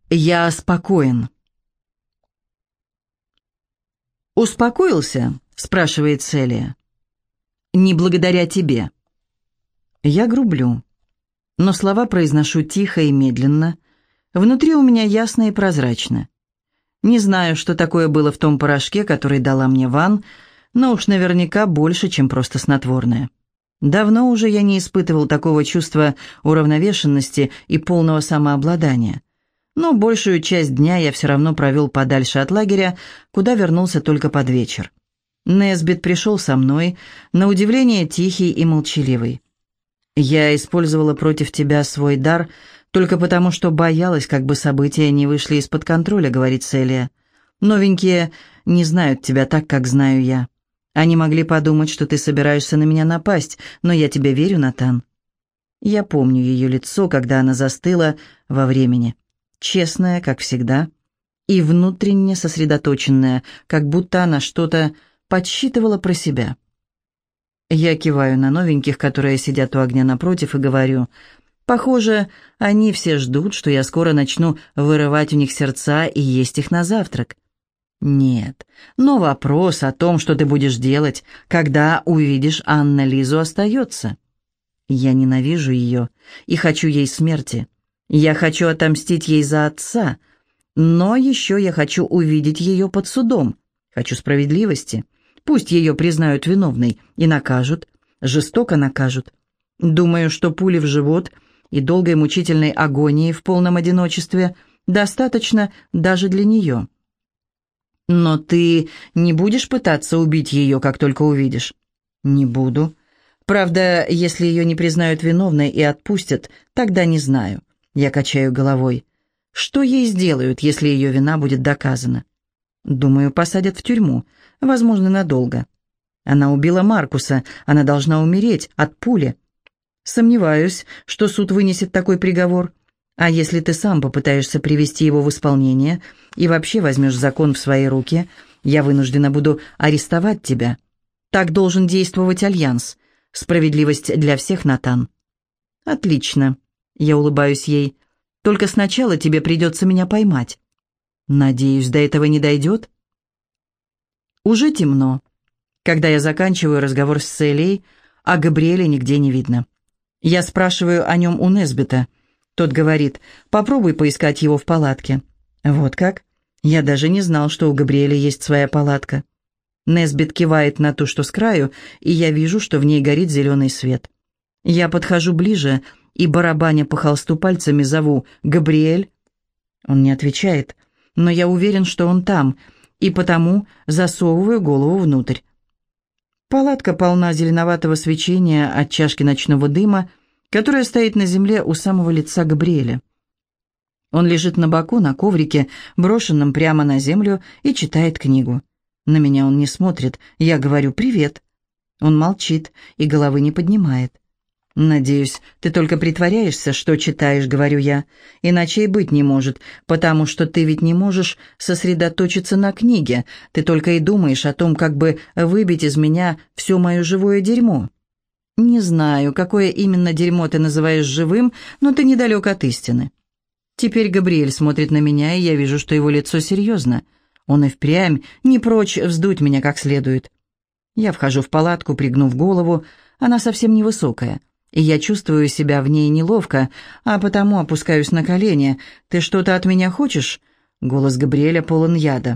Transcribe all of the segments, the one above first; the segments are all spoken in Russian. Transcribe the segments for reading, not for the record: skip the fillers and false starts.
Я спокоен. «Успокоился?» — спрашивает Селия. «Не благодаря тебе». Я грублю, но слова произношу тихо и медленно. Внутри у меня ясно и прозрачно. Не знаю, что такое было в том порошке, который дала мне Ван, но уж наверняка больше, чем просто снотворное. Давно уже я не испытывал такого чувства уравновешенности и полного самообладания. Но большую часть дня я все равно провел подальше от лагеря, куда вернулся только под вечер. Несбит пришел со мной, на удивление тихий и молчаливый. «Я использовала против тебя свой дар только потому, что боялась, как бы события не вышли из-под контроля», — говорит Селия. «Новенькие не знают тебя так, как знаю я. Они могли подумать, что ты собираешься на меня напасть, но я тебе верю, Натан». Я помню ее лицо, когда она застыла во времени. Честная, как всегда, и внутренне сосредоточенная, как будто она что-то подсчитывала про себя. Я киваю на новеньких, которые сидят у огня напротив, и говорю: «Похоже, они все ждут, что я скоро начну вырывать у них сердца и есть их на завтрак». «Нет, но вопрос о том, что ты будешь делать, когда увидишь Анна-Лизу, остается. Я ненавижу ее и хочу ей смерти. Я хочу отомстить ей за отца, но еще я хочу увидеть ее под судом. Хочу справедливости. Пусть ее признают виновной и накажут, жестоко накажут. Думаю, что пули в живот и долгой мучительной агонии в полном одиночестве достаточно даже для нее». «Но ты не будешь пытаться убить ее, как только увидишь?» «Не буду. Правда, если ее не признают виновной и отпустят, тогда не знаю». Я качаю головой. «Что ей сделают, если ее вина будет доказана?» «Думаю, посадят в тюрьму, возможно, надолго. Она убила Маркуса, она должна умереть от пули. Сомневаюсь, что суд вынесет такой приговор. А если ты сам попытаешься привести его в исполнение и вообще возьмешь закон в свои руки, я вынуждена буду арестовать тебя. Так должен действовать Альянс. Справедливость для всех, Натан». «Отлично». Я улыбаюсь ей. «Только сначала тебе придется меня поймать». «Надеюсь, до этого не дойдет?» Уже темно. Когда я заканчиваю разговор с Селией, а Габриэля нигде не видно. Я спрашиваю о нем у Несбита. Тот говорит: «Попробуй поискать его в палатке». «Вот как? Я даже не знал, что у Габриэля есть своя палатка». Несбит кивает на ту, что с краю, и я вижу, что в ней горит зеленый свет. Я подхожу ближе и, барабаня по холсту пальцами, зову: «Габриэль?» Он не отвечает, но я уверен, что он там, и потому засовываю голову внутрь. Палатка полна зеленоватого свечения от чашки ночного дыма, которая стоит на земле у самого лица Габриэля. Он лежит на боку на коврике, брошенном прямо на землю, и читает книгу. На меня он не смотрит. Я говорю: «Привет». Он молчит и головы не поднимает. «Надеюсь, ты только притворяешься, что читаешь», — говорю я. «Иначе и быть не может, потому что ты ведь не можешь сосредоточиться на книге. Ты только и думаешь о том, как бы выбить из меня все мое живое дерьмо». «Не знаю, какое именно дерьмо ты называешь живым, но ты недалек от истины». Теперь Габриэль смотрит на меня, и я вижу, что его лицо серьезно. Он и впрямь не прочь вздуть меня как следует. Я вхожу в палатку, пригнув голову. Она совсем невысокая, и я чувствую себя в ней неловко, а потому опускаюсь на колени. «Ты что-то от меня хочешь?» Голос Габриэля полон яда.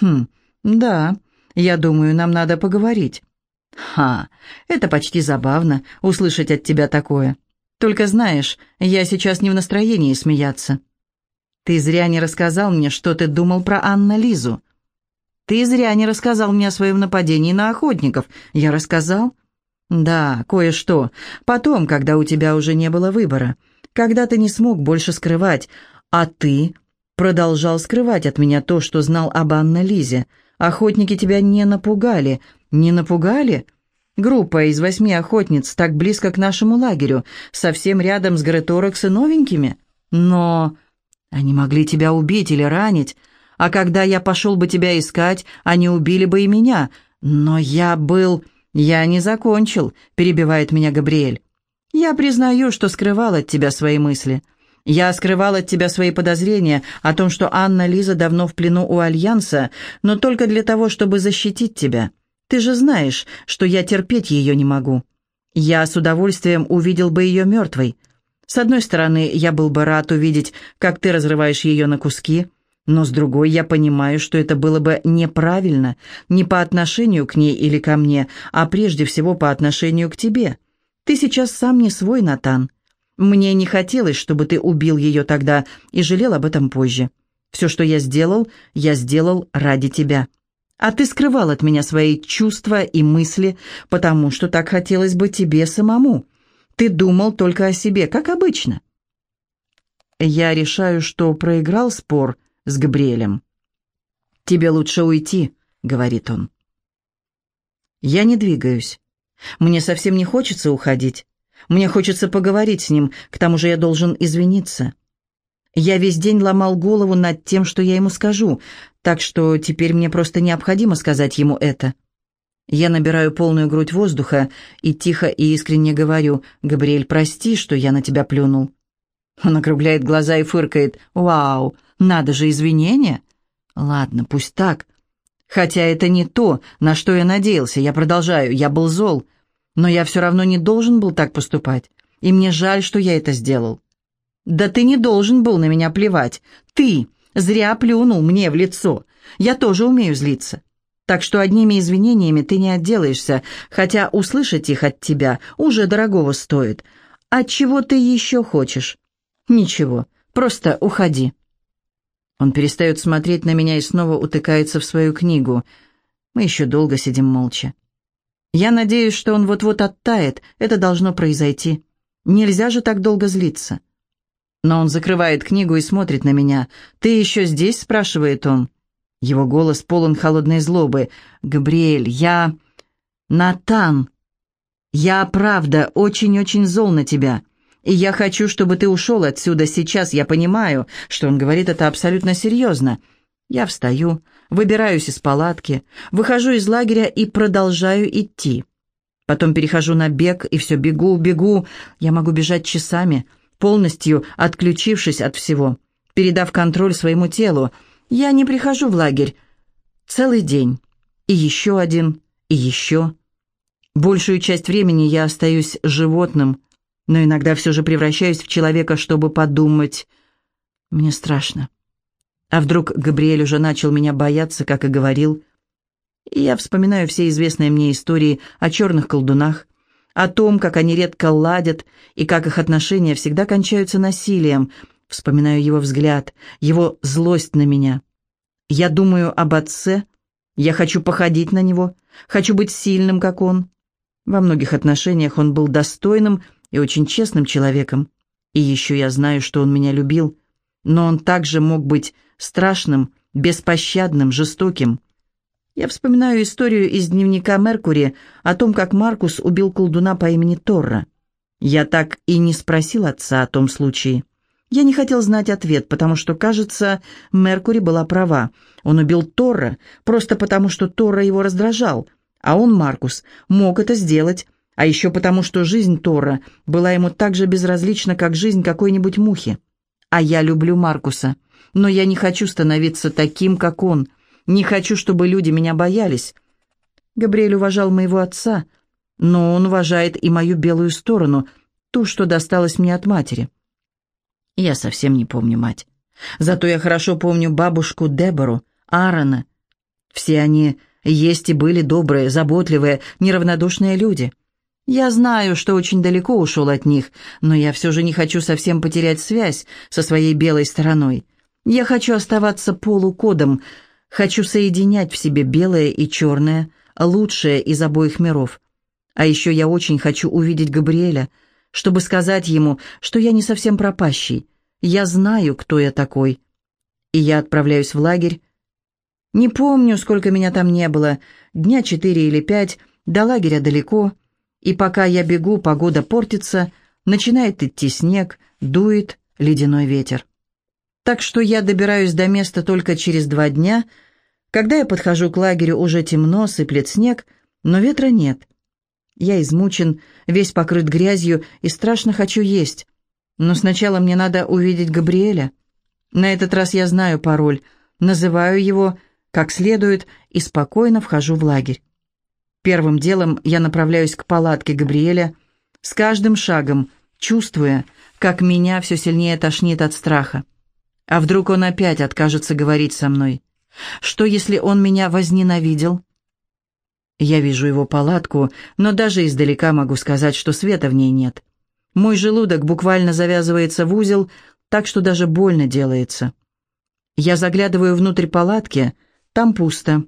«Да, я думаю, нам надо поговорить». «Ха, это почти забавно, услышать от тебя такое. Только знаешь, я сейчас не в настроении смеяться. Ты зря не рассказал мне, что ты думал про Анна-Лизу. Ты зря не рассказал мне о своем нападении на охотников. Я рассказал?» «Да, кое-что. Потом, когда у тебя уже не было выбора. Когда ты не смог больше скрывать. А ты продолжал скрывать от меня то, что знал об Анне-Лизе. Охотники тебя не напугали. Не напугали? Группа из 8 охотниц так близко к нашему лагерю, совсем рядом с Греторекс и новенькими. Но они могли тебя убить или ранить. А когда я пошел бы тебя искать, они убили бы и меня. Но я был... «Я не закончил», — перебивает меня Габриэль. «Я признаю, что скрывал от тебя свои мысли. Я скрывал от тебя свои подозрения о том, что Анна Лиза давно в плену у Альянса, но только для того, чтобы защитить тебя. Ты же знаешь, что я терпеть ее не могу. Я с удовольствием увидел бы ее мертвой. С одной стороны, я был бы рад увидеть, как ты разрываешь ее на куски, но с другой я понимаю, что это было бы неправильно, не по отношению к ней или ко мне, а прежде всего по отношению к тебе. Ты сейчас сам не свой, Натан. Мне не хотелось, чтобы ты убил ее тогда и жалел об этом позже. Все, что я сделал ради тебя. А ты скрывал от меня свои чувства и мысли, потому что так хотелось бы тебе самому. Ты думал только о себе, как обычно. Я решаю, что проиграл спор с Габриэлем. «Тебе лучше уйти», — говорит он. Я не двигаюсь. Мне совсем не хочется уходить. Мне хочется поговорить с ним, к тому же я должен извиниться. Я весь день ломал голову над тем, что я ему скажу, так что теперь мне просто необходимо сказать ему это. Я набираю полную грудь воздуха и тихо и искренне говорю: «Габриэль, прости, что я на тебя плюнул». Он округляет глаза и фыркает: «Вау, надо же, извинения?» «Ладно, пусть так. Хотя это не то, на что я надеялся. Я продолжаю, я был зол. Но я все равно не должен был так поступать. И мне жаль, что я это сделал». «Да ты не должен был на меня плевать. Ты зря плюнул мне в лицо. Я тоже умею злиться. Так что одними извинениями ты не отделаешься, хотя услышать их от тебя уже дорогого стоит. А чего ты еще хочешь?» «Ничего, просто уходи». Он перестает смотреть на меня и снова утыкается в свою книгу. Мы еще долго сидим молча. Я надеюсь, что он вот-вот оттает. Это должно произойти. Нельзя же так долго злиться. Но он закрывает книгу и смотрит на меня. «Ты еще здесь?» — спрашивает он. Его голос полон холодной злобы. «Габриэль, я... Натан, я правда очень-очень зол на тебя. И я хочу, чтобы ты ушел отсюда сейчас. Я понимаю, что он говорит это абсолютно серьезно». Я встаю, выбираюсь из палатки, выхожу из лагеря и продолжаю идти. Потом перехожу на бег и все бегу. Я могу бежать часами, полностью отключившись от всего, передав контроль своему телу. Я не прихожу в лагерь целый день. И еще один, и еще. Большую часть времени я остаюсь животным, но иногда все же превращаюсь в человека, чтобы подумать. Мне страшно. А вдруг Габриэль уже начал меня бояться, как и говорил? И я вспоминаю все известные мне истории о черных колдунах, о том, как они редко ладят и как их отношения всегда кончаются насилием. Вспоминаю его взгляд, его злость на меня. Я думаю об отце, я хочу походить на него, хочу быть сильным, как он. Во многих отношениях он был достойным и очень честным человеком. И еще я знаю, что он меня любил, но он также мог быть страшным, беспощадным, жестоким. Я вспоминаю историю из дневника Меркури о том, как Маркус убил колдуна по имени Торра. Я так и не спросил отца о том случае. Я не хотел знать ответ, потому что, кажется, Меркури была права. Он убил Торра просто потому, что Торра его раздражал, а он, Маркус, мог это сделать, а еще потому, что жизнь Торра была ему так же безразлична, как жизнь какой-нибудь мухи. А я люблю Маркуса, но я не хочу становиться таким, как он. Не хочу, чтобы люди меня боялись. Габриэль уважал моего отца, но он уважает и мою белую сторону, ту, что досталась мне от матери. Я совсем не помню мать. Зато я хорошо помню бабушку Дебору, Аарона. Все они есть и были добрые, заботливые, неравнодушные люди. Я знаю, что очень далеко ушел от них, но я все же не хочу совсем потерять связь со своей белой стороной. Я хочу оставаться полукодом, хочу соединять в себе белое и черное, лучшее из обоих миров. А еще я очень хочу увидеть Габриэля, чтобы сказать ему, что я не совсем пропащий. Я знаю, кто я такой. И я отправляюсь в лагерь. Не помню, сколько меня там не было, дня 4 или 5, до лагеря далеко. И пока я бегу, погода портится, начинает идти снег, дует ледяной ветер. Так что я добираюсь до места только через 2 дня. Когда я подхожу к лагерю, уже темно, сыплет снег, но ветра нет. Я измучен, весь покрыт грязью и страшно хочу есть. Но сначала мне надо увидеть Габриэля. На этот раз я знаю пароль, называю его как следует и спокойно вхожу в лагерь. Первым делом я направляюсь к палатке Габриэля, с каждым шагом чувствуя, как меня все сильнее тошнит от страха. А вдруг он опять откажется говорить со мной? Что, если он меня возненавидел? Я вижу его палатку, но даже издалека могу сказать, что света в ней нет. Мой желудок буквально завязывается в узел, так что даже больно делается. Я заглядываю внутрь палатки, там пусто.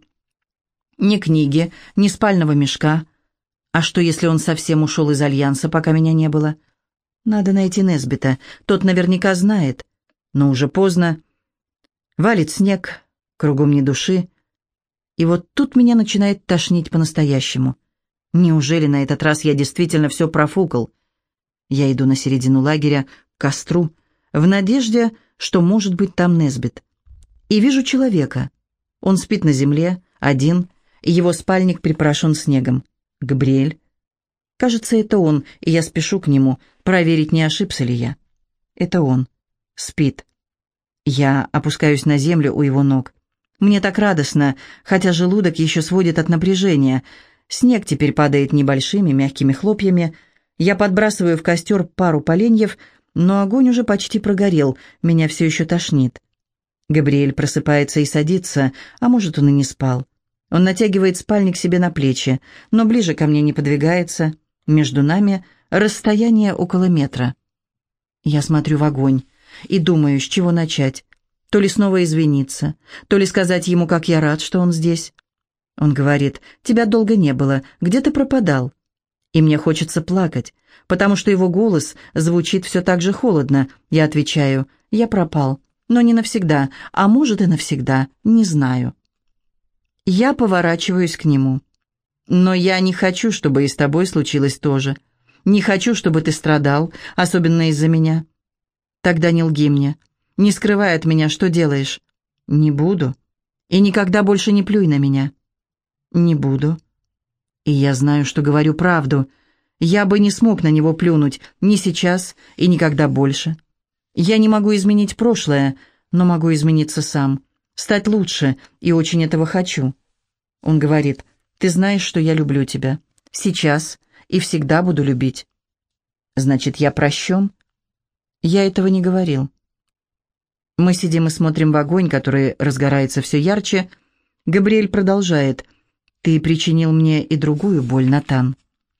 Ни книги, ни спального мешка. А что, если он совсем ушел из Альянса, пока меня не было? Надо найти Несбита, тот наверняка знает. Но уже поздно. Валит снег, кругом ни души. И вот тут меня начинает тошнить по-настоящему. Неужели на этот раз я действительно все профукал? Я иду на середину лагеря, к костру, в надежде, что может быть там Несбит. И вижу человека. Он спит на земле, один, и его спальник припорошен снегом. Габриэль. Кажется, это он, и я спешу к нему, проверить, не ошибся ли я. Это он. Спит. Я опускаюсь на землю у его ног. Мне так радостно, хотя желудок еще сводит от напряжения. Снег теперь падает небольшими мягкими хлопьями. Я подбрасываю в костер пару поленьев, но огонь уже почти прогорел, меня все еще тошнит. Габриэль просыпается и садится, а может, он и не спал. Он натягивает спальник себе на плечи, но ближе ко мне не подвигается. Между нами расстояние около метра. Я смотрю в огонь и думаю, с чего начать. То ли снова извиниться, то ли сказать ему, как я рад, что он здесь. Он говорит: «Тебя долго не было, где ты пропадал?» И мне хочется плакать, потому что его голос звучит все так же холодно. Я отвечаю: «Я пропал, но не навсегда, а может и навсегда, не знаю». Я поворачиваюсь к нему. «Но я не хочу, чтобы и с тобой случилось то же. Не хочу, чтобы ты страдал, особенно из-за меня. Тогда не лги мне, не скрывай от меня, что делаешь». «Не буду. И никогда больше не плюй на меня». «Не буду». И я знаю, что говорю правду. Я бы не смог на него плюнуть ни сейчас и никогда больше. Я не могу изменить прошлое, но могу измениться сам, стать лучше, и очень этого хочу. Он говорит: «Ты знаешь, что я люблю тебя. Сейчас и всегда буду любить». Значит, я прощен? Я этого не говорил. Мы сидим и смотрим в огонь, который разгорается все ярче. Габриэль продолжает: «Ты причинил мне и другую боль, Натан».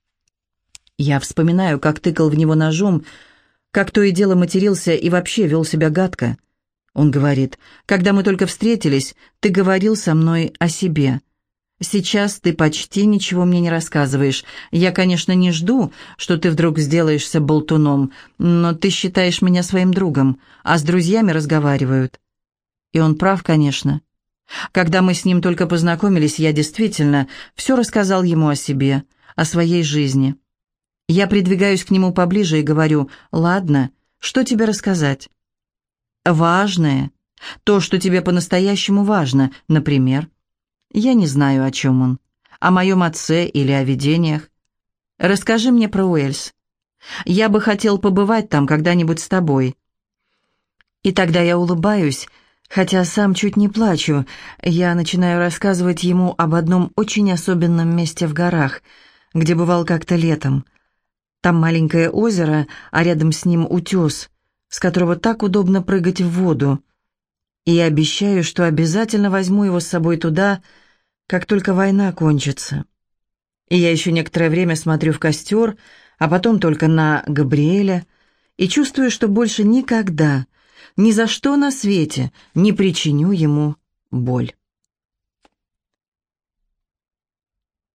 Я вспоминаю, как тыкал в него ножом, как то и дело матерился и вообще вел себя гадко. Он говорит: «Когда мы только встретились, ты говорил со мной о себе. Сейчас ты почти ничего мне не рассказываешь. Я, конечно, не жду, что ты вдруг сделаешься болтуном, но ты считаешь меня своим другом, а с друзьями разговаривают». И он прав, конечно. Когда мы с ним только познакомились, я действительно все рассказал ему о себе, о своей жизни. Я придвигаюсь к нему поближе и говорю: «Ладно, что тебе рассказать?» «Важное. То, что тебе по-настоящему важно, например». Я не знаю, о чем он. О моем отце или о видениях. «Расскажи мне про Уэльс. Я бы хотел побывать там когда-нибудь с тобой». И тогда я улыбаюсь, хотя сам чуть не плачу. Я начинаю рассказывать ему об одном очень особенном месте в горах, где бывал как-то летом. Там маленькое озеро, а рядом с ним утес, с которого так удобно прыгать в воду. И я обещаю, что обязательно возьму его с собой туда, как только война кончится. И я еще некоторое время смотрю в костер, а потом только на Габриэля, и чувствую, что больше никогда, ни за что на свете не причиню ему боль.